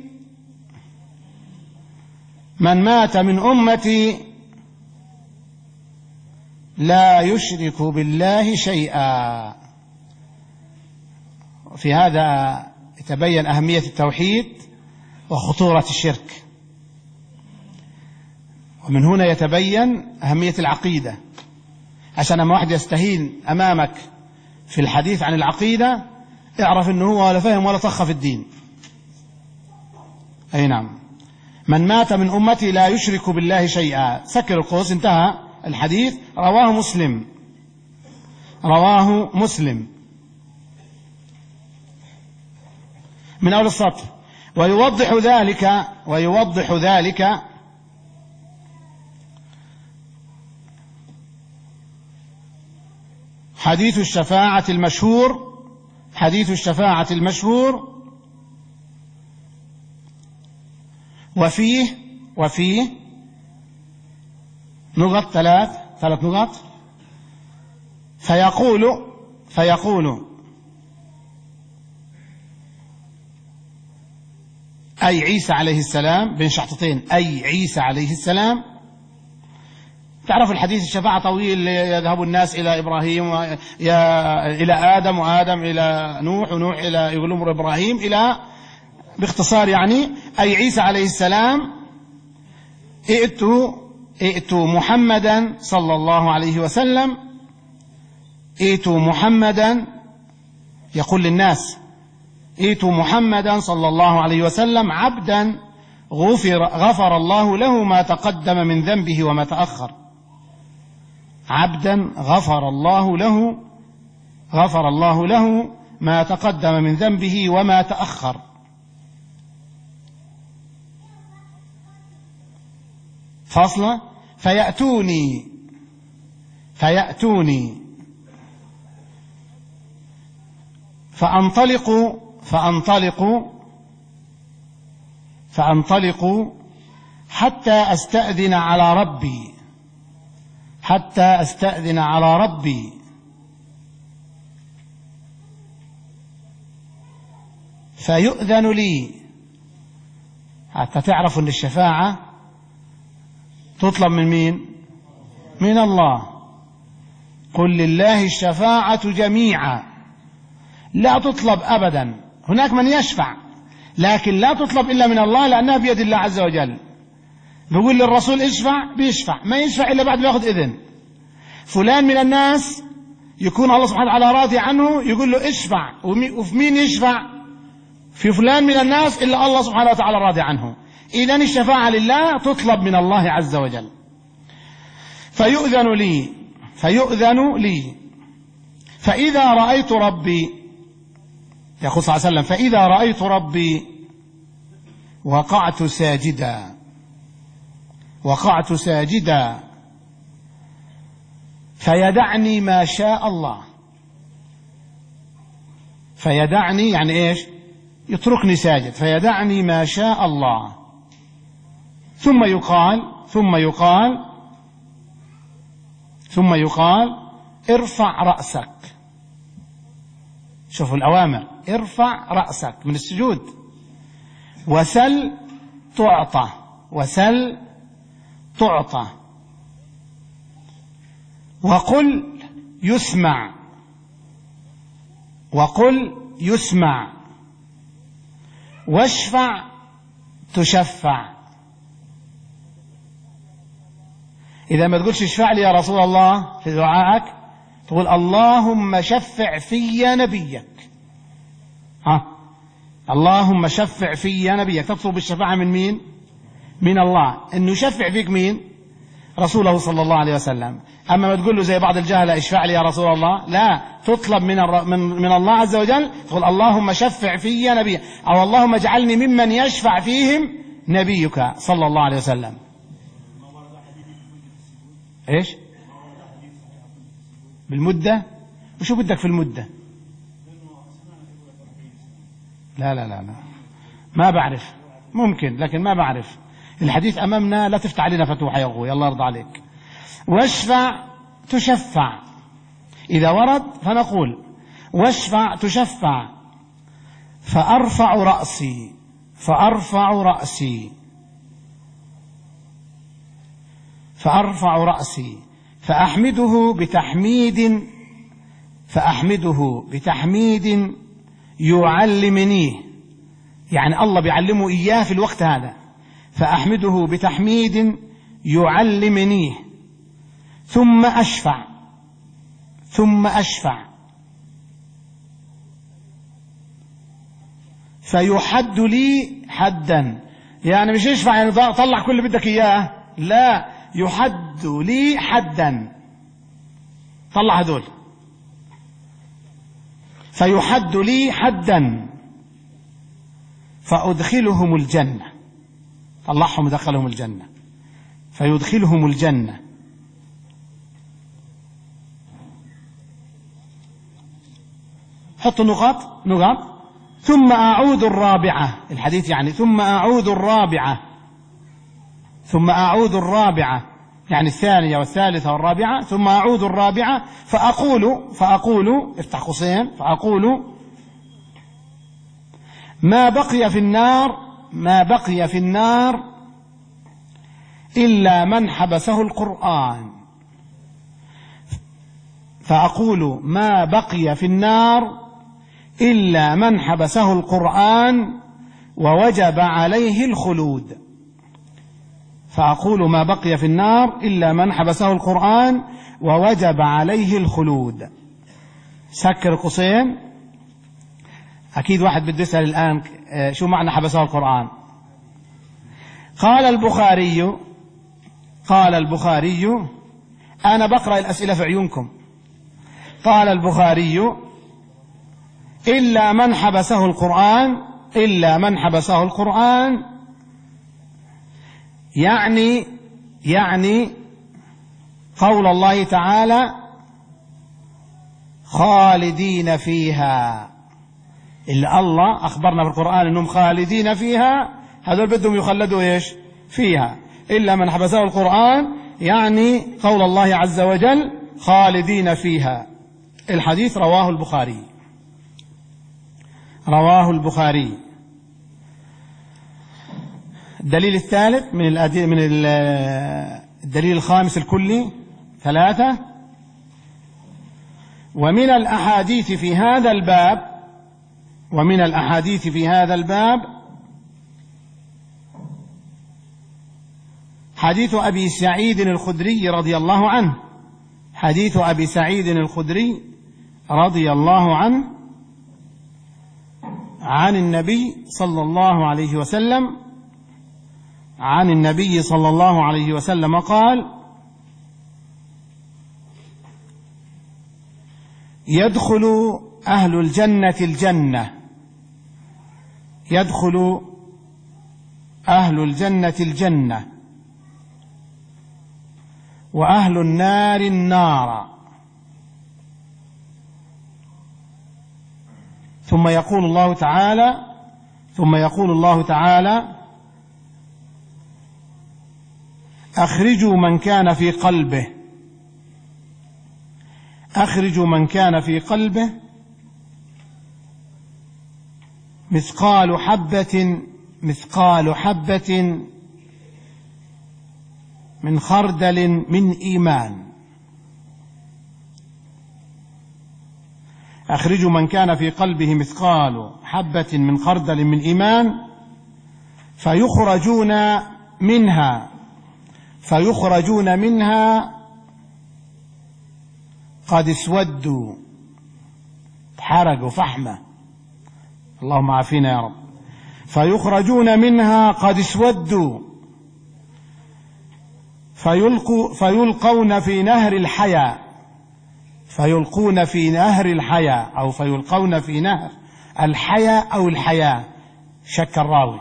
من مات من أمتي لا يشرك بالله شيئا. في هذا يتبين أهمية التوحيد وخطورة الشرك، ومن هنا يتبين أهمية العقيدة. عشان لما واحد يستهين أمامك في الحديث عن العقيدة اعرف أنه هو ولا فهم ولا طخ في الدين. أي نعم. من مات من أمتي لا يشرك بالله شيئا، سكر القوس، انتهى الحديث. رواه مسلم رواه مسلم من أول السطر. ويوضح ذلك ويوضح ذلك حديث الشفاعة المشهور حديث الشفاعة المشهور وفيه وفيه نقط ثلاث ثلاث نقط. فيقول فيقول أي عيسى عليه السلام، بين شحطتين، أي عيسى عليه السلام. تعرف الحديث الشفاعة طويل، يذهب الناس إلى إبراهيم إلى آدم وآدم إلى نوح ونوح إلى يقول أمر إبراهيم إلى، باختصار يعني أي عيسى عليه السلام ائتوا ائتوا محمدا صلى الله عليه وسلم ائتوا محمدا يقول للناس ائتوا محمدا صلى الله عليه وسلم عبدا غفر, غفر الله له ما تقدم من ذنبه وما تأخر. عبدا غفر الله له غفر الله له ما تقدم من ذنبه وما تأخر. فاصلة. فيأتوني فيأتوني فأنطلق فأنطلق فأنطلق حتى أستأذن على ربي حتى أستأذن على ربي فيؤذن لي. حتى تعرف أن الشفاعة تطلب من مين؟ من الله. قل لله الشفاعة جميعا، لا تطلب أبدا. هناك من يشفع لكن لا تطلب إلا من الله، لأنها بيد الله عز وجل. بيقول للرسول اشفع، بيشفع، ما يشفع إلا بعد ما يأخذ إذن. فلان من الناس يكون الله سبحانه وتعالى راضي عنه يقول له اشفع، وفي مين يشفع؟ في فلان من الناس إلا الله سبحانه وتعالى راضي عنه. إذن الشفاعة لله تطلب من الله عز وجل. فيؤذن لي فيؤذن لي فإذا رأيت ربي، يقول صلى الله عليه وسلم، فإذا رأيت ربي وقعت ساجدا وقعت ساجدا فيدعني ما شاء الله. فيدعني يعني إيش؟ يتركني ساجد. فيدعني ما شاء الله. ثم يقال ثم يقال ثم يقال ارفع رأسك. شوفوا الأوامر، ارفع رأسك من السجود، وسل تعطى وسل تعطى، وقل يسمع وقل يسمع، واشفع تشفع. إذا ما تقولش اشفع لي يا رسول الله في دعائك، تقول اللهم شفع في نبيك. ها، اللهم شفع في نبيك، تطلب الشفاعة من مين؟ من الله. إنه يشفع فيك مين؟ رسوله صلى الله عليه وسلم. أما ما تقول له زي بعض الجهلة اشفع لي يا رسول الله، لا، تطلب من من من الله عز وجل، تقول اللهم شفع في نبيك، أو اللهم اجعلني ممن يشفع فيهم نبيك صلى الله عليه وسلم. ايش؟ بالمدة؟ وشو بدك في المدة؟ لا لا لا لا ما بعرف، ممكن لكن ما بعرف. الحديث أمامنا، لا تفتح علينا فتوحة يا أخوي، الله يرضى عليك. واشفع تشفع، إذا ورد فنقول واشفع تشفع. فأرفع رأسي، فأرفع رأسي، فأرفع رأسي، فأحمده بتحميد، فأحمده بتحميد يعلمنيه، يعني الله بيعلمه إياه في الوقت هذا. فأحمده بتحميد يعلمنيه، ثم أشفع، ثم أشفع، فيحد لي حدا. يعني مش يشفع يعني طلع كل اللي بدك إياه، لا، يحد لي حدا، طلع هدول. فيحد لي حدا فأدخلهم الجنة، طلعهم ودخلهم الجنة، فيدخلهم الجنة. حطوا نقاط نقاط. ثم أعود الرابعة، الحديث يعني ثم أعود الرابعة، ثم أعود الرابعة يعني الثانية والثالثة والرابعة. ثم أعود الرابعة فأقول فأقول افتح قوسين، فأقول ما بقي في النار، ما بقي في النار إلا من حبسه القرآن. فأقول ما بقي في النار إلا من حبسه القرآن ووجب عليه الخلود. فأقول ما بقي في النار إلا من حبسه القرآن ووجب عليه الخلود. سكر قوسين. أكيد واحد بده يسأل الآن شو معنى حبسه القرآن. قال البخاري، قال البخاري، أنا بقرأ الأسئلة في عيونكم. قال البخاري إلا من حبسه القرآن، إلا من حبسه القرآن يعني يعني قول الله تعالى خالدين فيها، اللي الله أخبرنا في القرآن أنهم خالدين فيها، هذول بدهم يخلدوا إيش فيها. إلا من حبسه القرآن يعني قول الله عز وجل خالدين فيها. الحديث رواه البخاري، رواه البخاري. الدليل الثالث من من الدليل الخامس الكلي ثلاثة. ومن الأحاديث في هذا الباب، ومن الأحاديث في هذا الباب حديث أبي سعيد الخدري رضي الله عنه، حديث أبي سعيد الخدري رضي الله عنه عن النبي صلى الله عليه وسلم، عن النبي صلى الله عليه وسلم قال يدخل أهل الجنة الجنة، يدخل أهل الجنة الجنة وأهل النار النار. ثم يقول الله تعالى ثم يقول الله تعالى أخرجوا من كان في قلبه، أخرجوا من كان في قلبه مثقال حبة مثقال حبة من خردل من إيمان أخرجوا من كان في قلبه مثقال حبة من خردل من إيمان فيخرجون منها فيخرجون منها قد اسودوا، حرقوا فحمة، اللهم عافينا يا رب. فيخرجون منها قد اسودوا فيلقوا فيلقون في نهر الحياة فيلقون في نهر الحياة أو فيلقون في نهر الحياة أو الحياة، شك الراوي.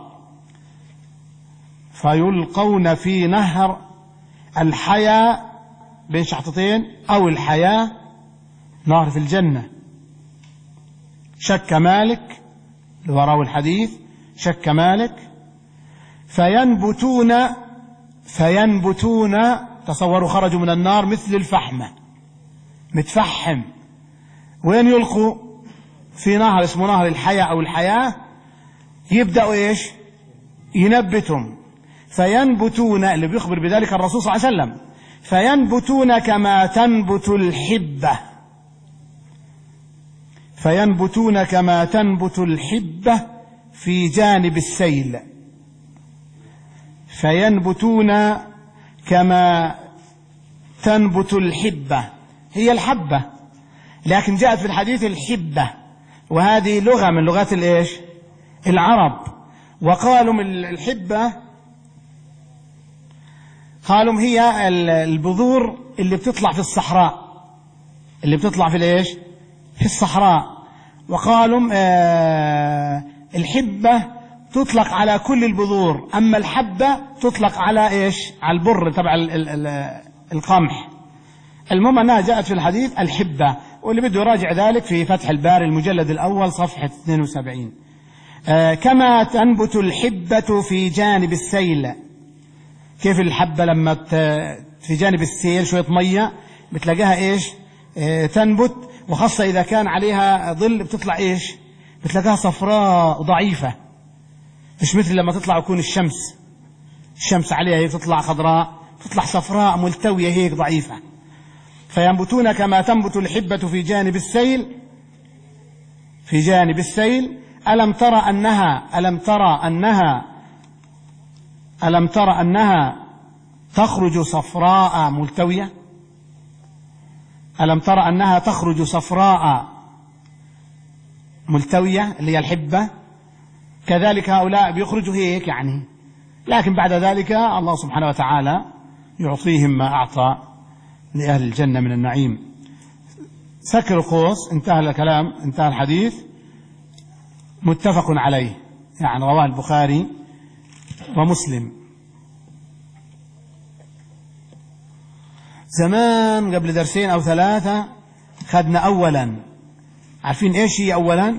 فيلقون في نهر الحياة بين شحطتين أو الحياة، نهر في الجنة. شك مالك اللي هو راوي الحديث، شك مالك. فينبتون فينبتون تصوروا خرجوا من النار مثل الفحمة، متفحم. وين يلقوا؟ في نهر اسمه نهر الحياة أو الحياة. يبدأوا إيش؟ ينبتهم. فينبتون، اللي بيخبر بذلك الرسول صلى الله عليه وسلم، فينبتون كما تنبت الحبة فينبتون كما تنبت الحبة في جانب السيل فينبتون كما تنبت الحبة، هي الحبة لكن جاءت في الحديث الحبة، وهذه لغة من لغات الإيش؟ العرب. وقالوا من الحبة، قالوا هي البذور اللي بتطلع في الصحراء، اللي بتطلع في الإيش؟ في الصحراء. وقالوا آه الحبة تطلق على كل البذور، أما الحبة تطلق على إيش؟ على البر تبع القمح. المهم أنها جاءت في الحديث الحبة، واللي بده يراجع ذلك في فتح الباري المجلد الأول صفحة اثنين وسبعين. آه كما تنبت الحبة في جانب السيل. كيف الحبة لما في جانب السيل شوية مية بتلاقيها إيش؟ آه تنبت، وخاصة إذا كان عليها ظل بتطلع إيش؟ بتلاقيها صفراء ضعيفة، مش مثل لما تطلع يكون الشمس الشمس عليها هيك تطلع خضراء، تطلع صفراء ملتوية هيك ضعيفة. فينبتون كما تنبت الحبة في جانب السيل في جانب السيل ألم ترى أنها ألم ترى أنها ألم ترى أنها تخرج صفراء ملتوية ألم ترى أنها تخرج صفراء ملتوية اللي هي الحبة. كذلك هؤلاء بيخرجوا هيك يعني، لكن بعد ذلك الله سبحانه وتعالى يعطيهم ما أعطى لأهل الجنة من النعيم. سكر القوس. انتهى الكلام، انتهى الحديث، متفق عليه، يعني رواه البخاري ومسلم. زمان قبل درسين أو ثلاثة خدنا أولا، عارفين إيش هي أولا؟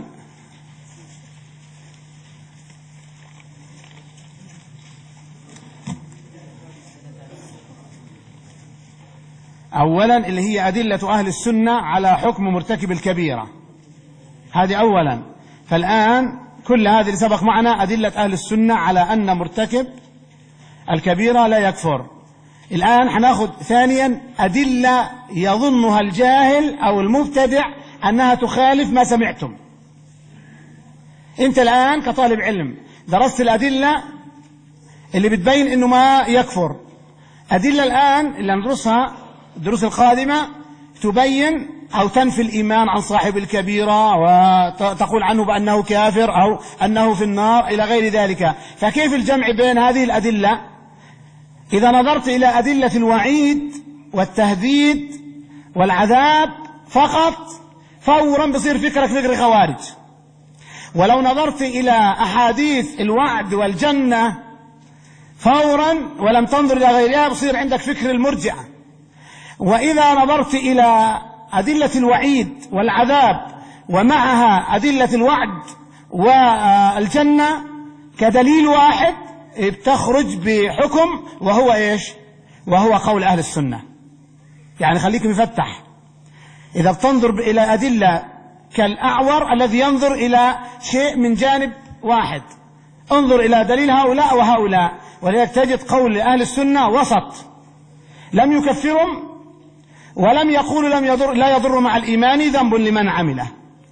أولا اللي هي أدلة أهل السنة على حكم مرتكب الكبيرة، هذه أولا. فالآن كل هذه اللي سبق معنا أدلة أهل السنة على أن مرتكب الكبيرة لا يكفر. الآن هناخد ثانيا أدلة يظنها الجاهل أو المبتدع أنها تخالف ما سمعتم. أنت الآن كطالب علم درست الأدلة اللي بتبين أنه ما يكفر. أدلة الآن اللي ندرسها الدروس القادمة تبين أو تنفي الإيمان عن صاحب الكبيرة وتقول عنه بأنه كافر أو أنه في النار إلى غير ذلك. فكيف الجمع بين هذه الأدلة؟ إذا نظرت إلى أدلة الوعيد والتهديد والعذاب فقط فورا بصير فكرك فكر خوارج. ولو نظرت إلى أحاديث الوعد والجنة فورا ولم تنظر إلى غيرها بصير عندك فكر المرجئة. وإذا نظرت إلى أدلة الوعيد والعذاب ومعها أدلة الوعد والجنة كدليل واحد بتخرج بحكم وهو إيش؟ وهو قول أهل السنة. يعني خليك مفتح. إذا بتنظر إلى أدلة كالأعور الذي ينظر إلى شيء من جانب واحد، انظر إلى دليل هؤلاء وهؤلاء، ولذلك تجد قول أهل السنة وسط، لم يكفرهم ولم يقولوا لم يضر لا يضر مع الإيمان ذنب لمن عمله،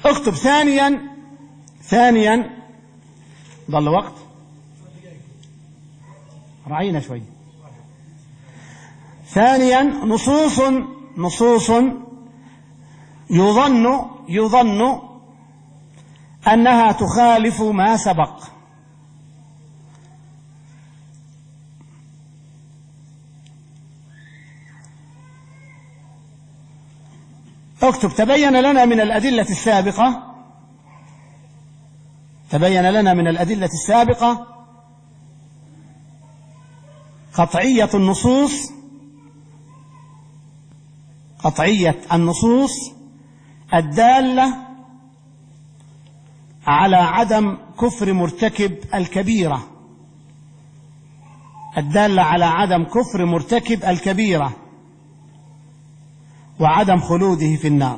اكتب ثانيا ثانيا ضل وقت رعينا شوي. ثانيا نصوص نصوص يظن يظن أنها تخالف ما سبق. اكتب تبين لنا من الأدلة السابقة تبين لنا من الأدلة السابقة قطعية النصوص قطعية النصوص الدالة على عدم كفر مرتكب الكبيرة الدالة على عدم كفر مرتكب الكبيرة وعدم خلوده في النار.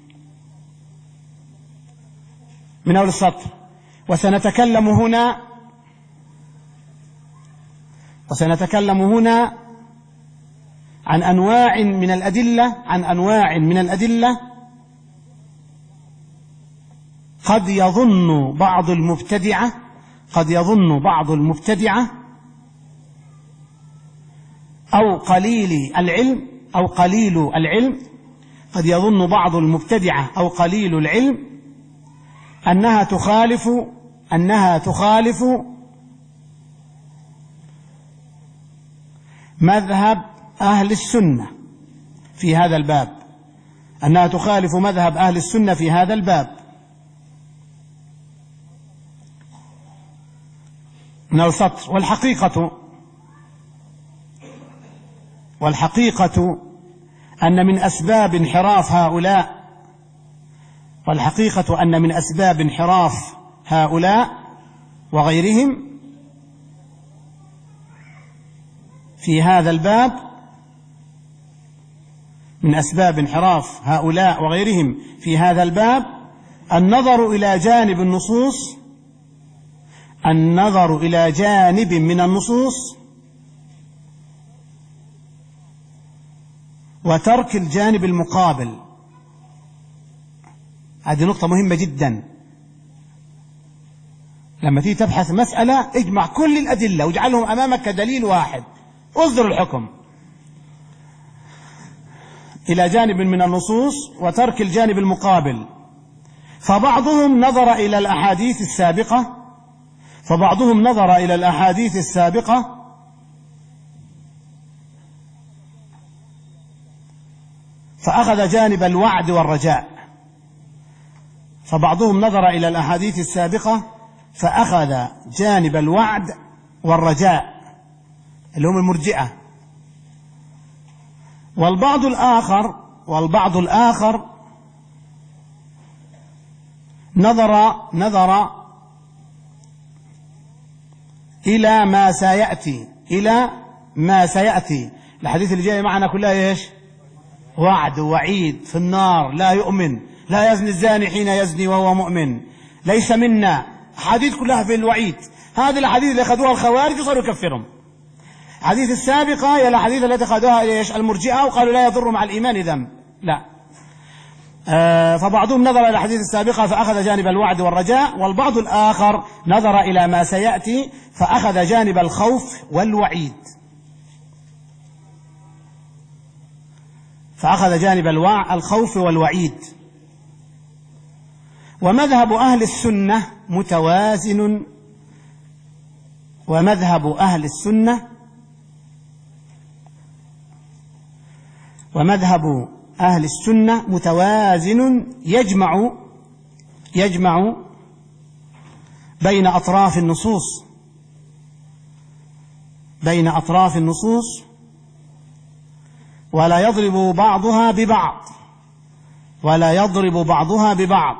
من أول السطر. وسنتكلم هنا وسنتكلم هنا عن أنواع من الأدلة عن أنواع من الأدلة قد يظن بعض المبتدعة قد يظن بعض المبتدعة أو قليل العلم أو قليل العلم قد يظن بعض المبتدعة أو قليل العلم أنها تخالف أنها تخالف مذهب أهل السنة في هذا الباب أنها تخالف مذهب أهل السنة في هذا الباب. من السطر. والحقيقة والحقيقة أن من أسباب انحراف هؤلاء والحقيقة أن من أسباب انحراف هؤلاء وغيرهم في هذا الباب من أسباب انحراف هؤلاء وغيرهم في هذا الباب النظر إلى جانب النصوص النظر إلى جانب من النصوص وترك الجانب المقابل. هذه نقطة مهمة جدا. لما تيجي تبحث مسألة اجمع كل الأدلة واجعلهم أمامك كدليل واحد، اصدر الحكم إلى جانب من النصوص وترك الجانب المقابل. فبعضهم نظر إلى الأحاديث السابقة فبعضهم نظر إلى الأحاديث السابقة فأخذ جانب الوعد والرجاء فبعضهم نظر إلى الأحاديث السابقة فأخذ جانب الوعد والرجاء اللي هم المرجئة. والبعض الآخر والبعض الآخر نظر نظر إلى ما سيأتي إلى ما سيأتي. الحديث اللي جاي معنا كلها إيش؟ وعد ووعيد في النار، لا يؤمن، لا يزني الزاني حين يزني وهو مؤمن، ليس منا، حديث كلها في الوعيد. هذه الحديث اللي أخذوها الخوارج وصاروا يكفرهم. الحديث السابقة هي الحديث التي أخذوها إيش؟ المرجئة وقالوا لا يضر مع الإيمان ذنب. لا. آه فبعضهم نظر إلى الحديث السابقة فأخذ جانب الوعد والرجاء، والبعض الآخر نظر إلى ما سيأتي فأخذ جانب الخوف والوعيد. فأخذ جانب الوع... الخوف والوعيد. ومذهب أهل السنة متوازن ومذهب أهل السنة ومذهب أهل السنة متوازن يجمع يجمع بين أطراف النصوص بين أطراف النصوص ولا يضرب بعضها ببعض ولا يضرب بعضها ببعض.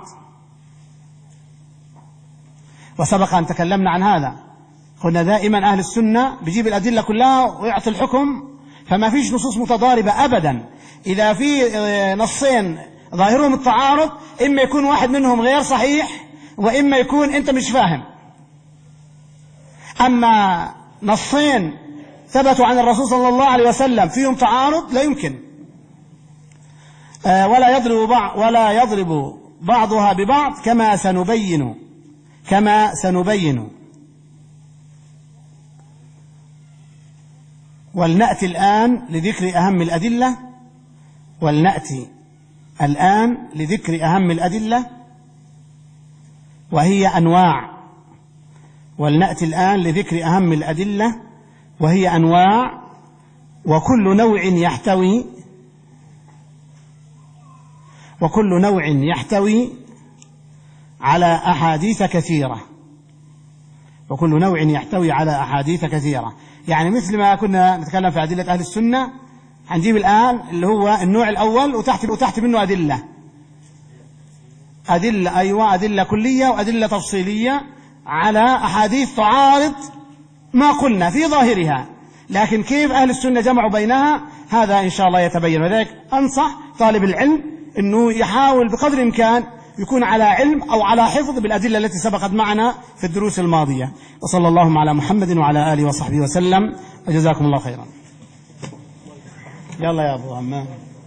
وسبق أن تكلمنا عن هذا، قلنا دائما أهل السنة بيجيب الأدلة كلها ويعطي الحكم، فما فيش نصوص متضاربة أبدا. إذا في نصين ظاهرهم التعارض إما يكون واحد منهم غير صحيح وإما يكون أنت مش فاهم. أما نصين ثبتوا عن الرسول صلى الله عليه وسلم فيهم تعارض لا يمكن. ولا يضرب بعض ولا يضرب بعضها ببعض كما سنبين كما سنبين ولنأتي الآن لذكر أهم الأدلة ولنأتي الآن لذكر أهم الأدلة وهي أنواع ولنأتي الآن لذكر أهم الأدلة وهي أنواع وكل نوع يحتوي وكل نوع يحتوي على أحاديث كثيرة وكل نوع يحتوي على أحاديث كثيرة. يعني مثل ما كنا نتكلم في أدلة أهل السنة هنجيب الآن اللي هو النوع الأول وتحت وتحت منه أدلة أدلة أيوة أدلة كلية وأدلة تفصيلية على أحاديث تعارض ما قلنا في ظاهرها، لكن كيف أهل السنة جمعوا بينها هذا إن شاء الله يتبين. وذلك أنصح طالب العلم أنه يحاول بقدر الإمكان يكون على علم أو على حفظ بالأدلة التي سبقت معنا في الدروس الماضية. وصلى الله على محمد وعلى آله وصحبه وسلم وجزاكم الله خيرا. يلا يا أبو همام.